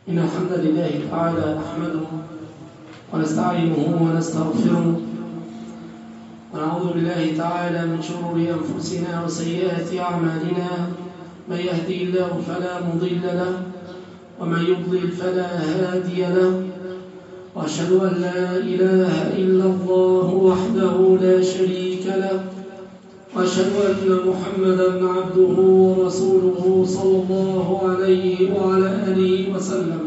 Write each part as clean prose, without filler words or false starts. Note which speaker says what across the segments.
Speaker 1: إن الحمد لله تعالى نحمده ونستعينه ونستغفره ونعوذ بالله تعالى من شرور أنفسنا وسيئات أعمالنا. من يهدي الله فلا مضل له ومن يضلل فلا هادي له، وأشهد أن لا إله إلا الله وحده لا شريك له، وأشهد أن محمدا عبده ورسوله صلى الله عليه وعلى آله وسلم.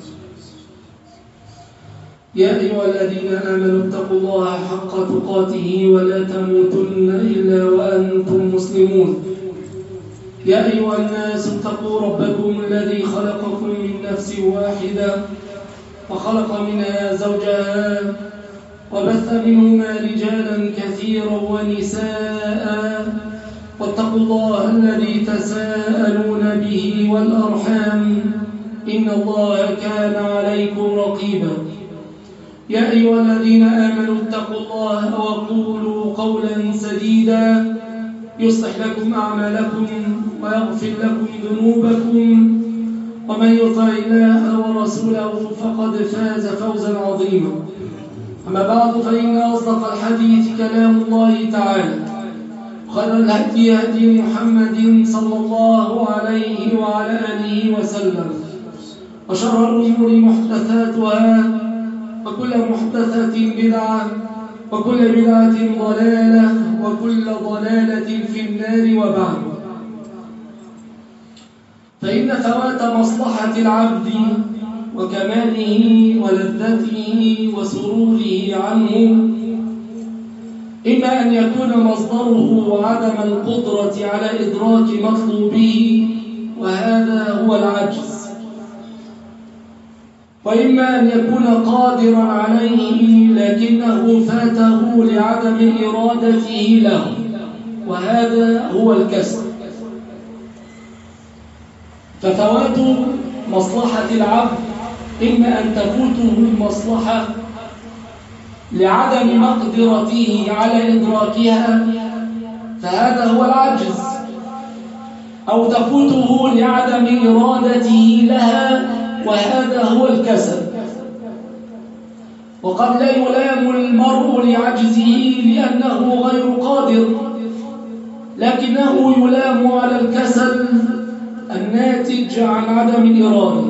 Speaker 1: يا أيها الذين آمنوا اتقوا الله حق تقاته ولا تموتن إلا وأنتم مسلمون. يا أيها الناس اتقوا ربكم الذي خلقكم من نفس واحدة وخلق منها زوجها وبث منهما رجالا كثيرا ونساء، واتقوا الله الذي تساءلون به والأرحام إن الله كان عليكم رقيبا. يا أيها الذين آمنوا اتقوا الله وقولوا قولا سديدا يصلح لكم أعمالكم ويغفر لكم ذنوبكم، ومن يطع الله ورسوله فقد فاز فوزا عظيما. أما بعد، فإن أصدق الحديث كلام الله تعالى، خير الهدي هدي محمد صلى الله عليه وعلى آله وسلم، وشر الأمور محدثاتها، وكل محدثة بدعة، وكل بدعة ضلالة، وكل ضلالة في النار. وبعد، فإن فوات مصلحة العبد وكماله ولذته وسروره عنه إما أن يكون مصدره عدم القدرة على إدراك مطلوبه، وهذا هو العجز، وإما أن يكون قادرا عليه لكنه فاته لعدم إرادته له، وهذا هو الكسل. ففوات مصلحة العبد إما أن تفوته المصلحة لعدم مقدرته على إدراكها، فهذا هو العجز، أو تفوته لعدم إرادته لها، وهذا هو الكسل. وقد لا يلام المرء لعجزه لأنه غير قادر، لكنه يلام على الكسل الناتج عن عدم الإرادة.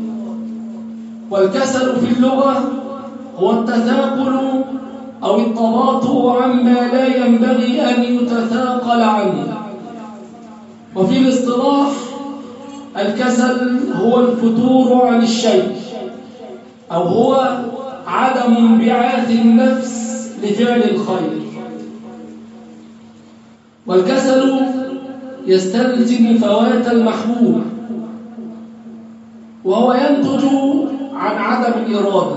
Speaker 1: والكسل في اللغة هو التثاقل أو التباطؤ عما لا ينبغي أن يتثاقل عنه. وفي الاصطلاح الكسل هو الفتور عن الشيء، أو هو عدم انبعاث النفس لفعل الخير. والكسل يستلزم فوات المحبوب، وهو ينتج عن عدم الإرادة،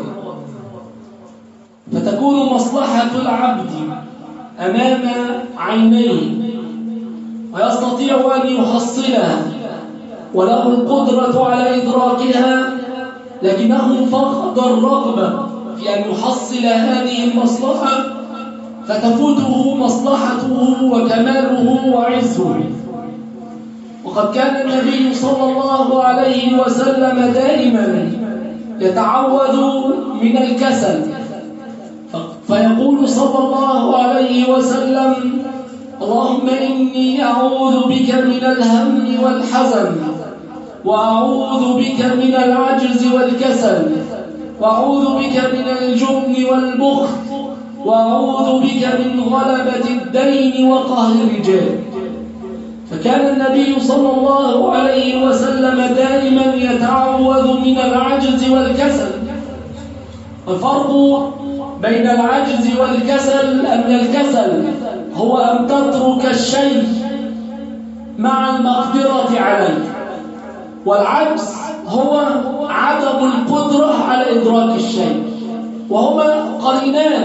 Speaker 1: فتكون مصلحة العبد أمام عينيه ويستطيع أن يحصلها وله القدرة على إدراكها، لكنه فقد الرغبة في أن يحصل هذه المصلحة، فتفوته مصلحته وكماله وعزه. وقد كان النبي صلى الله عليه وسلم دائما يتعوذ من الكسل، فيقول صلى الله عليه وسلم: اللهم إني أعوذ بك من الهم والحزن، وأعوذ بك من العجز والكسل، وأعوذ بك من الجبن والبخل، وأعوذ بك من غلبة الدين وقهر الرجال. فكان النبي صلى الله عليه وسلم دائما يتعوذ من العجز والكسل. الفرق بين العجز والكسل أن الكسل هو أن تترك الشيء مع المقدرة عليه، والعجز هو عدم القدرة على إدراك الشيء، وهما قرينان.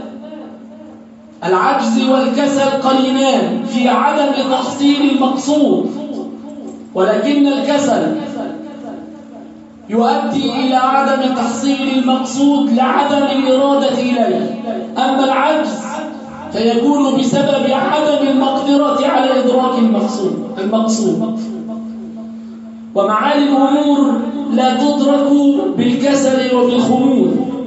Speaker 1: العجز والكسل قرينان في عدم تحصيل المقصود، ولكن الكسل يؤدي إلى عدم تحصيل المقصود لعدم الإرادة إليه، أما العجز فيكون بسبب عدم المقدرة على إدراك المقصود. ومعالي الأمور لا تدرك بالكسل وبالخمول.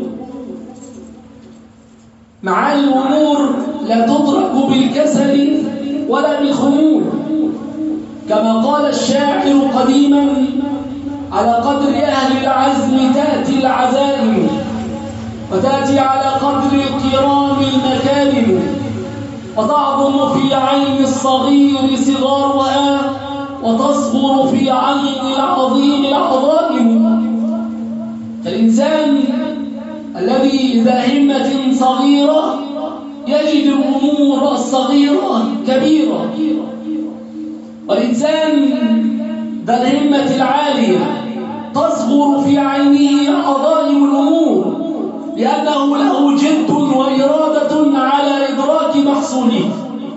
Speaker 1: معالي الأمور لا تدرك بالكسل ولا بالخمول، كما قال الشاعر قديما: على قدر أهل العزم تأتي العزائم، وتأتي على قدر الكرام المكارم، وتعظم في عين الصغير صغارها، وتصغر في عين العظيم العظائم. فالإنسان الذي ذا همة صغيرة يجد الأمور الصغيرة كبيرة، والإنسان ذا الهمة العالية تصغر في عينه عظائم الأمور، لأنه له جد وإرادة على إدراك محصوله.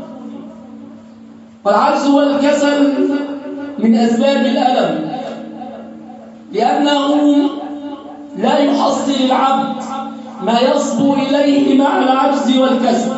Speaker 1: والعجز والكسل من أسباب الألم، لأنه لا يحصل العبد ما يصبو إليه مع العجز والكسل.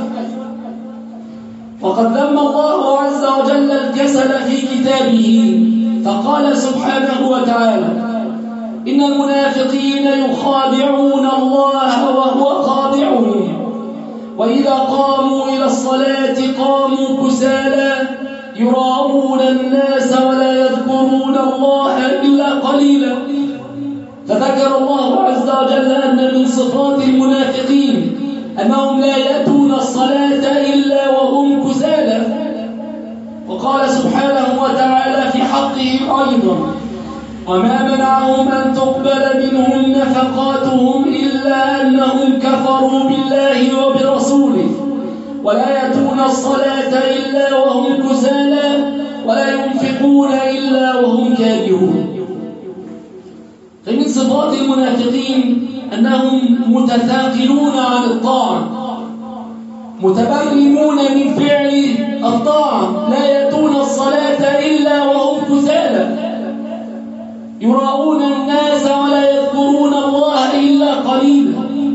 Speaker 1: وقد ذم الله عز وجل الكسل في كتابه، فقال سبحانه وتعالى: إن المنافقين يخادعون الله وهو خادعهم، وإذا قاموا إلى الصلاة قاموا كسالى يراءون الناس ولا يذكرون الله إلا قليلا. فذكر الله عز وجل أن من صفات المنافقين أنهم لا يأتون الصلاة إلا وهم كسالى. وقال سبحانه وتعالى في حقهم أيضا: وما منعهم أن تقبل منهم نفقاتهم إلا أنهم كفروا بالله وبرسوله ولا يأتون الصلاة إلا وهم كسالى ولا ينفقون إلا وهم كارهون. فمن صفات المنافقين أنهم متثاقلون عن الطاعة، متبرمون من فعل الطاعة، لا يأتون الصلاة إلا وهم كسالى، يراؤون الناس ولا يذكرون الله إلا قليلا.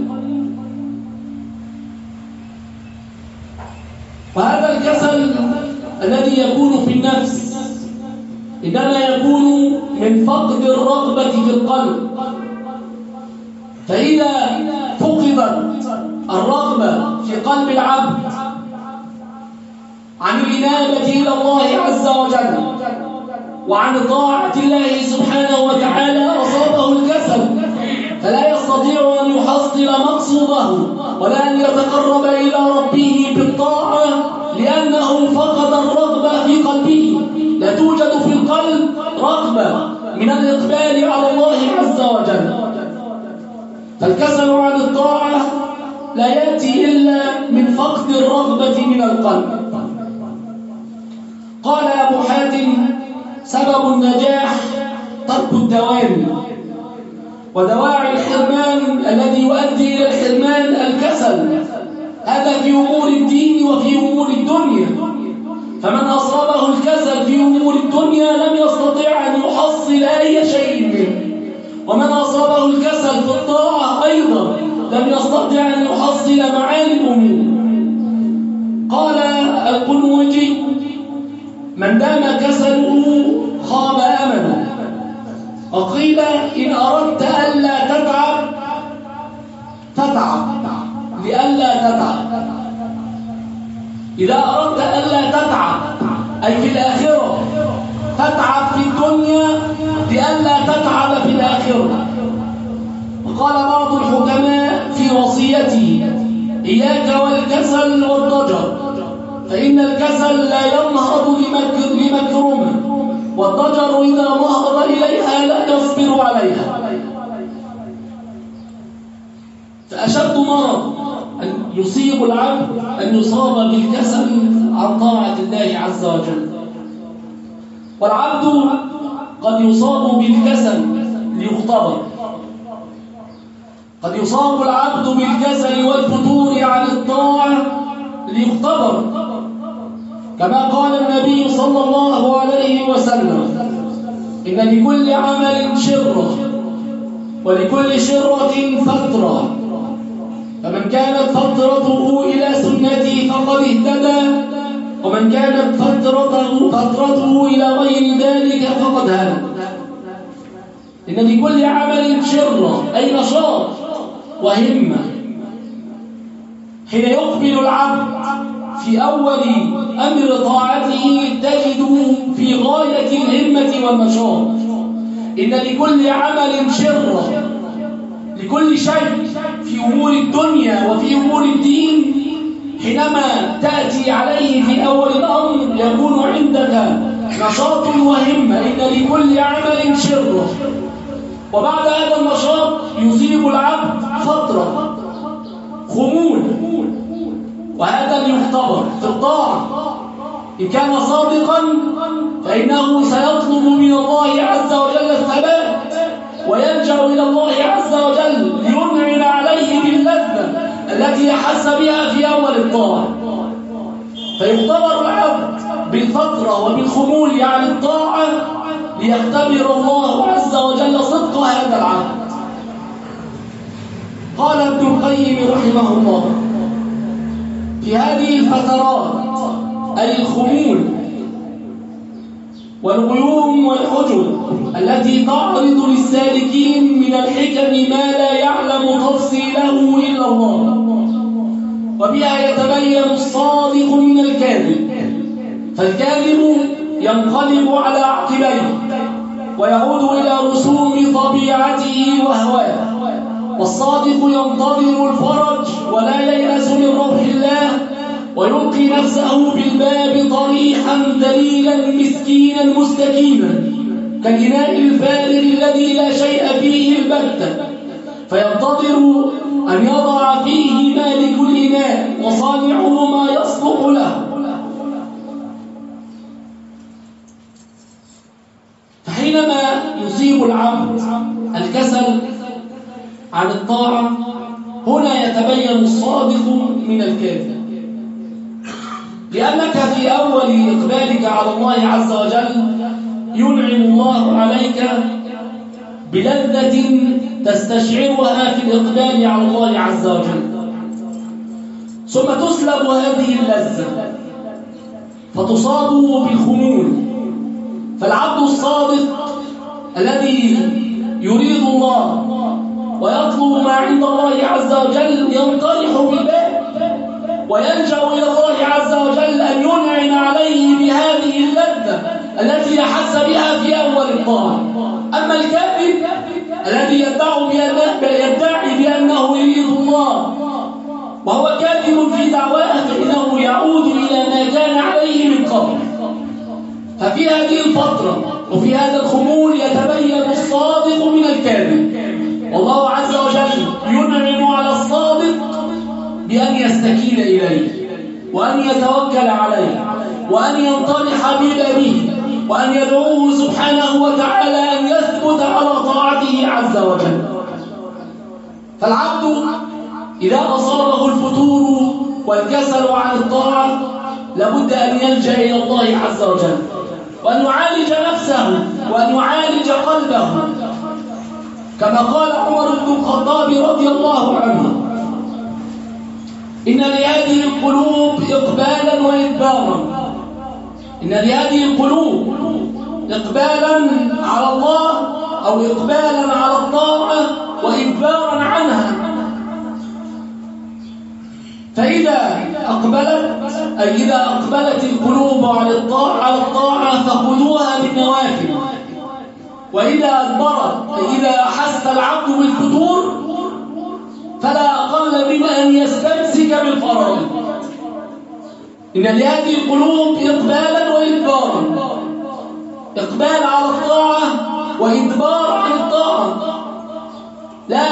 Speaker 1: وهذا الكسل الذي يكون في النفس إنما يكون من فقد الرغبة في القلب. فإذا فقدت الرغبة في قلب العبد عن الإنابة إلى الله عز وجل وعن طاعة الله سبحانه وتعالى أصابه الكسل، فلا يستطيع أن يحصل مقصوده ولا أن يتقرب إلى ربه بالطاعة، لأنه فقد الرغبة في قلبه. لا توجد في القلب رغبة من الإقبال على الله عز وجل. فالكسل عن الطاعة لا يأتي إلا من فقد الرغبة من القلب. قال أبو حاتم: سبب النجاح ترك الدوام، ودواعي الحرمان الذي يؤدي إلى الحرمان الكسل، هذا في أمور الدين وفي أمور الدنيا. فمن أصابه الكسل في أمور الدنيا لم يستطيع أن يحصل أي شيء منه، ومن أصابه الكسل في الطاعة أيضا لم يستطيع أن يحصل معاني الأمور. قال القنوجي: من دام كسله خاب أمله. وقيل: إن أردت ألا تتعب فتعب لألا تتعب. إذا أردت ألا تتعب أي في الآخرة، تتعب في الدنيا لألا تتعب في الآخرة. وقال بعض الحكماء في وصيته: إياك والكسل والضجر، فإن الكسل لا ينهض لمكرمة، والضجر إذا نهض إليها لا يصبر عليها. فأشد مرض أن يصيب العبد أن يصاب بالكسل عن طاعة الله عز وجل. والعبد قد يصاب بالكسل ليختبر، قد يصاب العبد بالكسل والفتور عن الطاعة ليختبر، كما قال النبي صلى الله عليه وسلم: إن لكل عمل شرة ولكل شرة فترة، فمن كانت فترته إلى سنتي فقد اهتدى، ومن كانت فترته إلى غير ذلك فقد هلك. إن لكل عمل شرة أي نشاط وهمة. حين يقبل العبد في أول أمر طاعته تجد في غاية الهمة والنشاط. إن لكل عمل شرة، لكل شيء في أمور الدنيا وفي أمور الدين حينما تأتي عليه في أول الأمر يكون عندك نشاط وهمة. إن لكل عمل شرة، وبعد هذا النشاط يصيب العبد فترة خمول، وهذا اللي يختبر في الطاعة. إن كان صادقا فإنه سيطلب من الله عز وجل الثبات، ويلجأ إلى الله عز وجل لينعم عليه باللذة التي أحس بها في أول الطاعة. فيختبر العبد بالفترة وبالخمول عن الطاعة ليختبر الله عز وجل صدق هذا العبد. قال ابن القيم رحمه الله: في هذه الفترات أي الخمول والغيوم والحجب التي تعرض للسالكين من الحكم ما لا يعلم تفصيله إلا الله، وبها يتبين الصادق من الكاذب. فالكاذب ينقلب على عقبيه ويعود إلى رسوم طبيعته وهواه، والصادق ينتظر الفرج ولا ييأس من روح الله، ويلقي نفسه بالباب طريحا ذليلا مسكينا مستكينا كالإناء الفارغ الذي لا شيء فيه البتة، فينتظر أن يضع فيه مالك الإناء وصانعه ما يصلح له. فحينما يصيب العبد الكسل عن الطاعة هنا يتبين الصادق من الكاذب، لأنك في أول إقبالك على الله عز وجل ينعم الله عليك بلذة تستشعرها في الإقبال على الله عز وجل، ثم تسلب هذه اللذة فتصاب بالخمول. فالعبد الصادق الذي يريد الله ويطلب ما عند الله عز وجل ينطرح بالباب ويلجأ إلى الله عز وجل أن ينعم عليه بهذه اللذة التي أحس بها في أول الطاعة. أما الكاذب الذي يدعي بأنه يريد الله وهو كاذب في دعواه فإنه يعود إلى ما كان عليه من قبل. ففي هذه الفترة وفي هذا الخمول يتبين الصادق من الكاذب، والله عز وجل ينعم على الصادق بأن يستكين إليه وأن يتوكل عليه وأن ينطرح ببابه وأن يدعوه سبحانه وتعالى أن يثبت على طاعته عز وجل. فالعبد إذا أصابه الفتور والكسل عن الطاعة لابد أن يلجأ إلى الله عز وجل وأن يعالج نفسه وأن يعالج قلبه، كما قال عمر بن الخطاب رضي الله عنه: إن لهذه القلوب إقبالا وإدبارا. إن لهذه القلوب إقبالا على الله أو إقبالا على الطاعة وإدبارا عنها. فإذا أقبلت أي إذا أقبلت القلوب على الطاعة فخذوها بالنوافل، وإذا أدبرت أي إذا أحس العبد بالفتور فلا أقل من أن يستمسك بالفرائض. إن لهذه القلوب إقبالا وإدبارا، إقبال على الطاعة وإدبار عن الطاعة. لا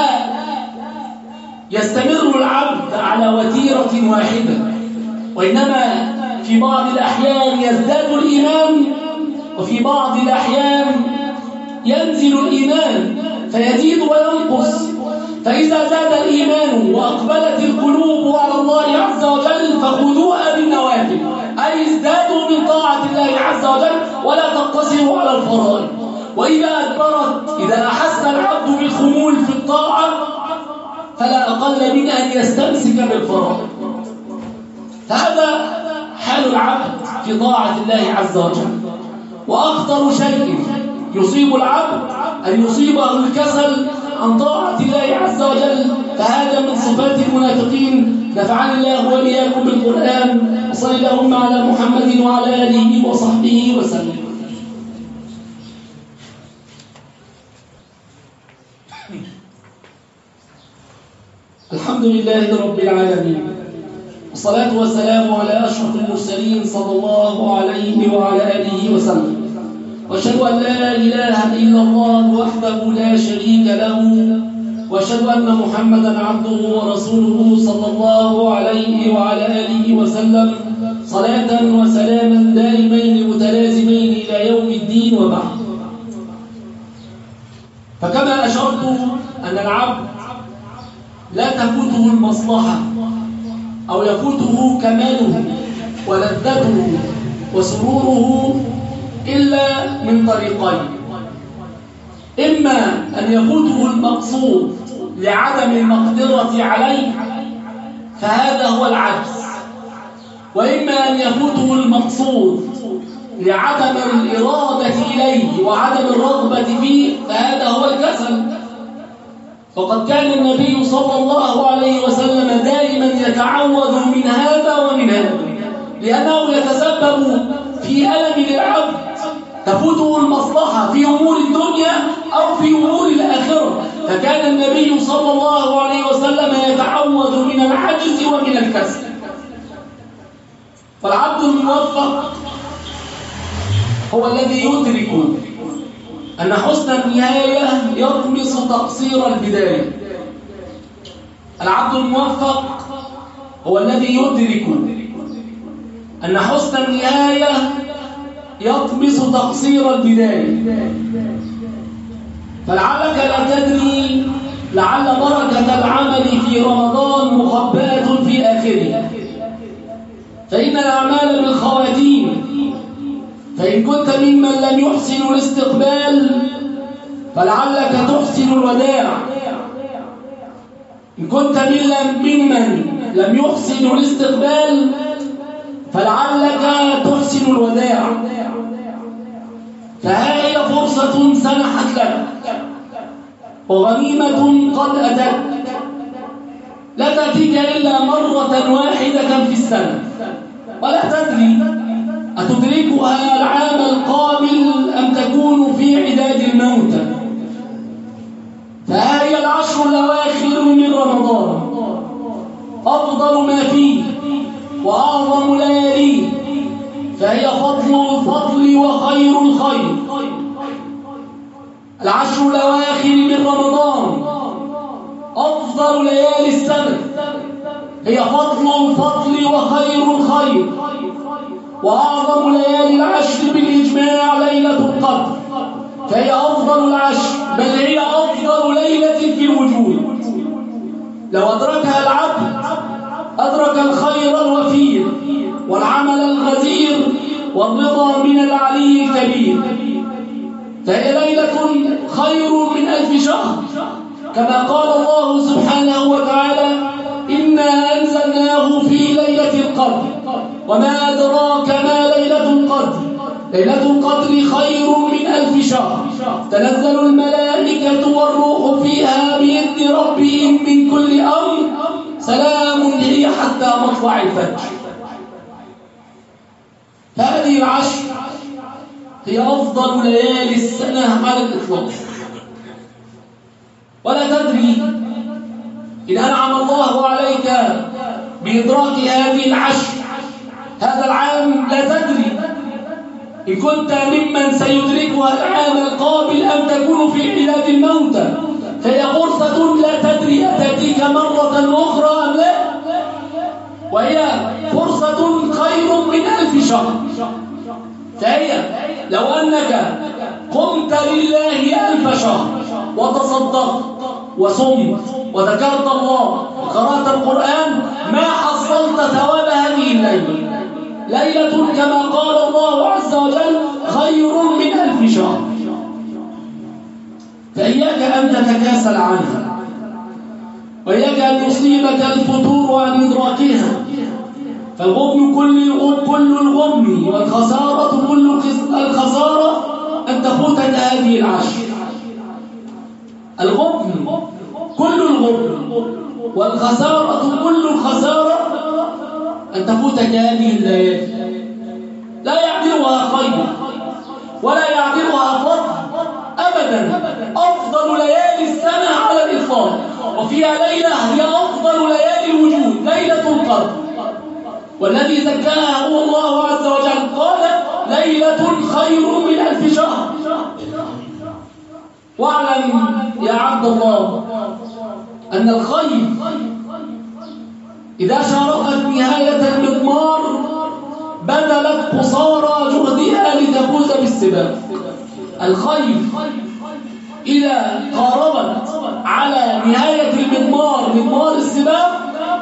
Speaker 1: يستمر العبد على وتيرة واحدة، وإنما في بعض الأحيان يزداد الإيمان وفي بعض الأحيان ينزل الإيمان فيزيد وينقص. فإذا زاد الإيمان وأقبلت القلوب على الله عز وجل فخذوها بالنوافل، أي ازدادوا من طاعة الله عز وجل ولا تقتصروا على الفرائض. وإذا أدبرت إذا أحس العبد بالخمول في الطاعة فلا أقل من أن يستمسك بالفرائض. فهذا حال العبد في طاعة الله عز وجل. وأخطر شيء يصيب العبد أن يصيبه الكسل عن طاعة الله عز وجل، فهذا من صفات المنافقين. نفعني الله وإياكم بالقرآن، وصل اللهم على محمد وعلى آله وصحبه وسلم. الحمد لله رب العالمين، والصلاة والسلام على أشرف المرسلين صلى الله عليه وعلى آله وسلم، وأشهد أن لا إله إلا الله وحده لا شريك له، وأشهد أن محمدا عبده ورسوله صلى الله عليه وعلى آله وسلم، صلاة وسلاما دائمين متلازمين إلى يوم الدين. وبعد، فكما أشرت أن العبد لا تفوته المصلحة أو يفوته كماله ولذته وسروره إلا من طريقين: إما أن يفوته المقصود لعدم المقدرة عليه فهذا هو العجز، وإما أن يفوته المقصود لعدم الإرادة إليه وعدم الرغبة فيه فهذا هو الكسل. وقد كان النبي صلى الله عليه وسلم دائما يتعوذ من هذا ومن هذا، لأنه يتسبب في ألم للعبد، تفوته المصلحة في أمور الدنيا أو في أمور الآخرة، فكان النبي صلى الله عليه وسلم يتعوذ من العجز ومن الكسل. فالعبد الموفق هو الذي يدرك أن حسن النهاية يطمس تقصير البداية. العبد الموفق هو الذي يدرك أن حسن النهاية يطمس تقصير البداية. فلعلك لا تدري، لعل بركة العمل في رمضان مخبأة في آخره، فإن الأعمال بالخواتيم. فإن كنت ممن لم يحسن الاستقبال فلعلك تحسن الوداع، إن كنت ممن لم يحسن الاستقبال فلعلك تحسن الوداع. فها هي فرصة سنحت لك وغنيمة قد أتت، لا تأتيك إلا مرة واحدة في السنة، ولا تدري أتدركها العام القابل أم تكون في عداد الموتى. فها هي العشر الأواخر من رمضان، أفضل ما فيه وأعظم لياليه، فهي فضل الفضل وخير الخير. العشر الأواخر من رمضان أفضل ليالي السنة، هي فضل الفضل وخير الخير، وأعظم ليالي العشر بالإجماع ليلة القدر، فهي أفضل العشر، بل هي أفضل ليلة في الوجود. لو أدركها العبد أدرك الخير الوفير والعمل الغزير والرضا من العلي الكبير. فهي ليلة خير من 1000 شهر، كما قال الله سبحانه وتعالى: إنا أنزلناه في ليلة القدر وما أدراك ما ليلة القدر، ليلة القدر خير من 1000 شهر، تنزل الملائكة والروح فيها بإذن ربهم من كل أمر، سلام هي حتى مطلع الفجر. هذه العشر هي أفضل ليالي السنة على الإطلاق، ولا تدري إن أنعم الله عليك بإدراك هذه العشر هذا العام، لا تدري إن كنت ممن سيدركها العام القابل أم تكون في عداد الموتى، فهي فرصة لا تدري أتأتيك مرة أخرى أم لا، وهي فرصة خير من 1000 شهر. فهي لو أنك قمت لله 1000 شهر وتصدقت وصمت وذكرت الله وقرأت القرآن ما حصلت ثواب هذه الليلة. ليلة كما قال الله عز وجل خير من 1000 شهر، فإياك أن تتكاسل عنها، وإياك أن يصيبك الفتور عن إدراكها. فالغبن كل الغبن والخسارة كل الخسارة أن تفوتك هذه العشر. الغبن كل الغبن والخسارة كل الخسارة أن تفوتك هذه الليالي، لا يعدلها خير ولا يعدلها فضل أبدا. أفضل ليالي السنة على الإطلاق، وفيها ليلة هي أفضل ليالي الوجود، ليلة القدر، والذي زكاها هو الله عز وجل، قال ليلة خير من 1000 شهر. واعلم يا عبد الله أن الخير إذا شاركت نهاية المضمار بذلت قصارى جهدها لتفوز بالسباق. الخير إذا قاربت على نهاية المضمار، مضمار السباق،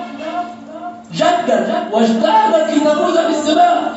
Speaker 1: جدت واجتهدت لتفوز بالسباق.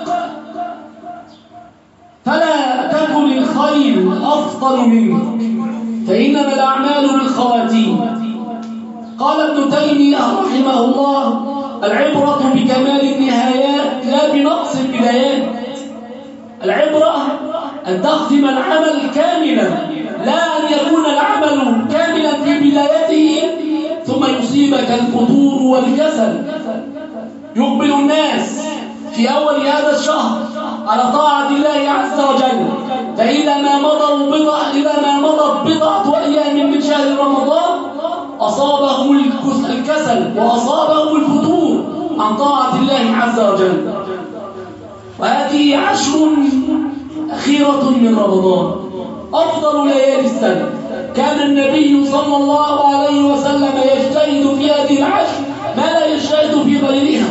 Speaker 1: فلا تكن الخير أفضل منك، فإنما الأعمال بالخواتيم. قال ابن تيمية رحمه الله: العبرة بكمال النهايات لا بنقص البدايات. العبرة أن تختم العمل كاملا، لا أن يكون العمل كاملا في بدايته ثم يصيبك الفتور والكسل. يقبل الناس في أول هذا الشهر على طاعة الله عز وجل، فإذا ما مضت بضعة أيام من شهر رمضان أصابهم الكسل وأصابهم الفتور عن طاعة الله عز وجل. وهذه 10 أخيرة من رمضان، أفضل ليالي السنة. كان النبي صلى الله عليه وسلم يجتهد في هذه العشر ما لا يجتهد في غيرها.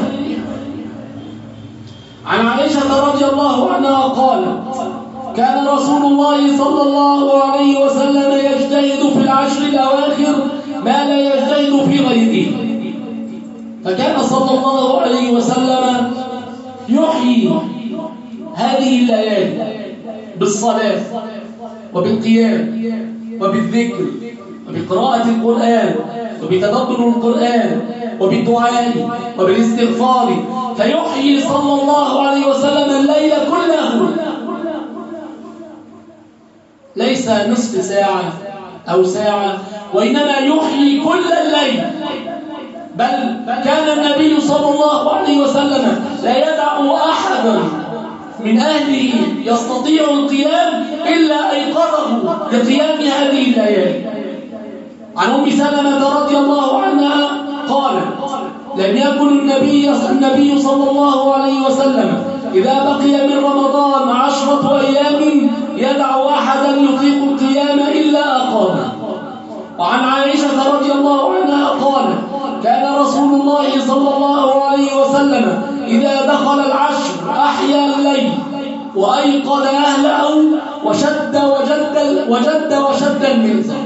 Speaker 1: عن عائشة رضي الله عنها قالت: كان رسول الله صلى الله عليه وسلم يجتهد في العشر الأواخر ما لا يجتهد في غيره. فكان صلى الله عليه وسلم يحيي هذه الليالي بالصلاة وبالقيام وبالذكر وبقراءة القرآن وبتدبر القرآن وبالدعاء وبالاستغفار، فيحيي صلى الله عليه وسلم الليل كله، ليس نصف ساعة أو ساعة، وإنما يحيي كل الليل. بل كان النبي صلى الله عليه وسلم لا يدع أحدا من أهله يستطيع القيام إلا أيقظه لقيام هذه الليالي. عن أم سلمة رضي الله عنها قالت: لم يكن النبي صلى الله عليه وسلم إذا بقي من رمضان 10 أيام يدع أحدا يطيق القيام إلا أقامه. وعن عائشة رضي الله عنها قالت: كان رسول الله صلى الله عليه وسلم إذا دخل العشر أحيا الليل وأيقظ أهله وشد المئزر.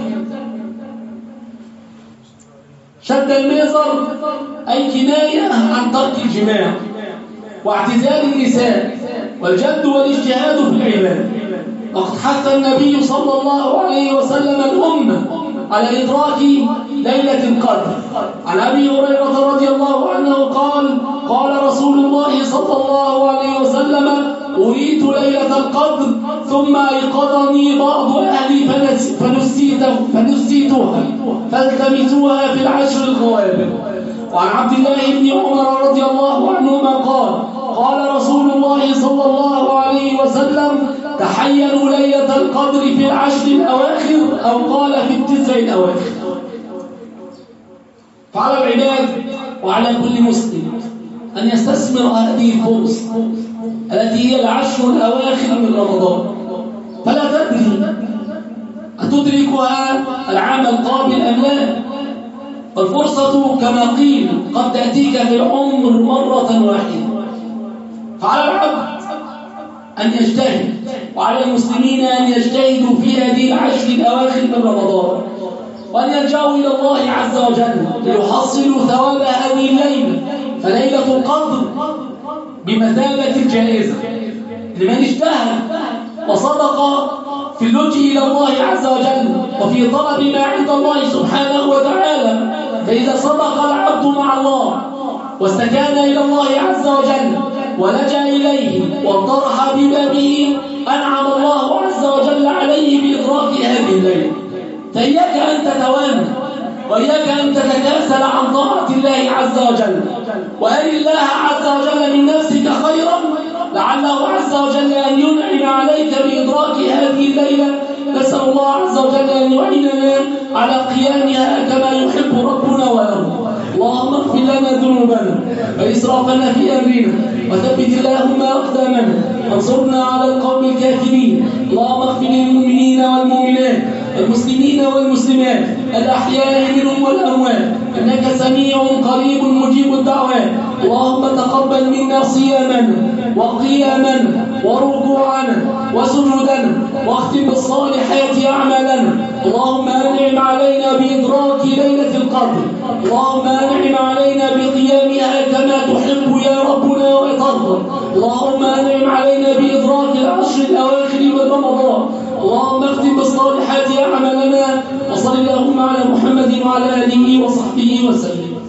Speaker 1: شد المئزر أي كناية عن ترك الجماع واعتزال النساء والجد والاجتهاد في العبادة. وقد حث النبي صلى الله عليه وسلم الأمة على إدراك ليلة القدر. عن أبي هريرة رضي الله عنه قال: قال رسول الله صلى الله عليه وسلم: أريت ليلة القدر ثم أيقظني بعض أهلي فنسيتها فالتمسوها في العشر الغوابر. وعن عبد الله بن عمر رضي الله عنهما قال: قال رسول الله صلى الله عليه وسلم: تحينوا ليلة القدر في العشر الأواخر، أو قال في 9 الأواخر. فعلى العباد وعلى كل مسلم أن يستثمر هذه الفرصة التي هي العشر الأواخر من رمضان، فلا تدري أتدركها العام القابل أم لا. والفرصة كما قيل قد تأتيك في العمر مرة واحدة. فعلى العبد أن يجتهد، وعلى المسلمين أن يجتهدوا في هذه العشر الأواخر من رمضان، وأن يرجعوا إلى الله عز وجل ليحصلوا ثواب هذه الليلة. فليلة القدر بمثابة الجائزة لمن اجتهد وصدق في اللجوء إلى الله عز وجل وفي طلب ما عند الله سبحانه وتعالى. فإذا صدق العبد مع الله واستكان إلى الله عز وجل ولجأ إليه وانطرح ببابه، أنعم الله عز وجل عليه بإدراك هذه الليلة. فإياك أن تتوانى وإياك أن تتكاسل عن طاعة الله عز وجل، وأن الله عز وجل من نفسك خيرا لعله عز وجل أن ينعم عليك بإدراك هذه الليلة. نسأل الله عز وجل أن يعيننا على قيامها كما يحب ربنا ويرضى. اللهم اغفر لنا ذنوبنا وإسرافنا في أمرنا، وثبت اللهم أقدامنا، وانصرنا على القوم الكافرين. اللهم اغفر للمؤمنين والمؤمنات والمسلمين والمسلمات الأحياء منهم والأموات، إنك سميع قريب مجيب الدعوات. اللهم تقبل منا صيامنا وقيامنا وركوعنا وسجودنا، واختم بالصالحات أعمالنا. اللهم أنعم علينا بإدراك ليلة القدر، اللهم أنعم علينا بقيامها كما تحب يا ربنا وترضى. اللهم أنعم علينا بإدراك العشر الأواخر من رمضان. اللهم اختم بالصالحات أعمالنا، وصل اللهم على محمد وعلى آله وصحبه وسلم.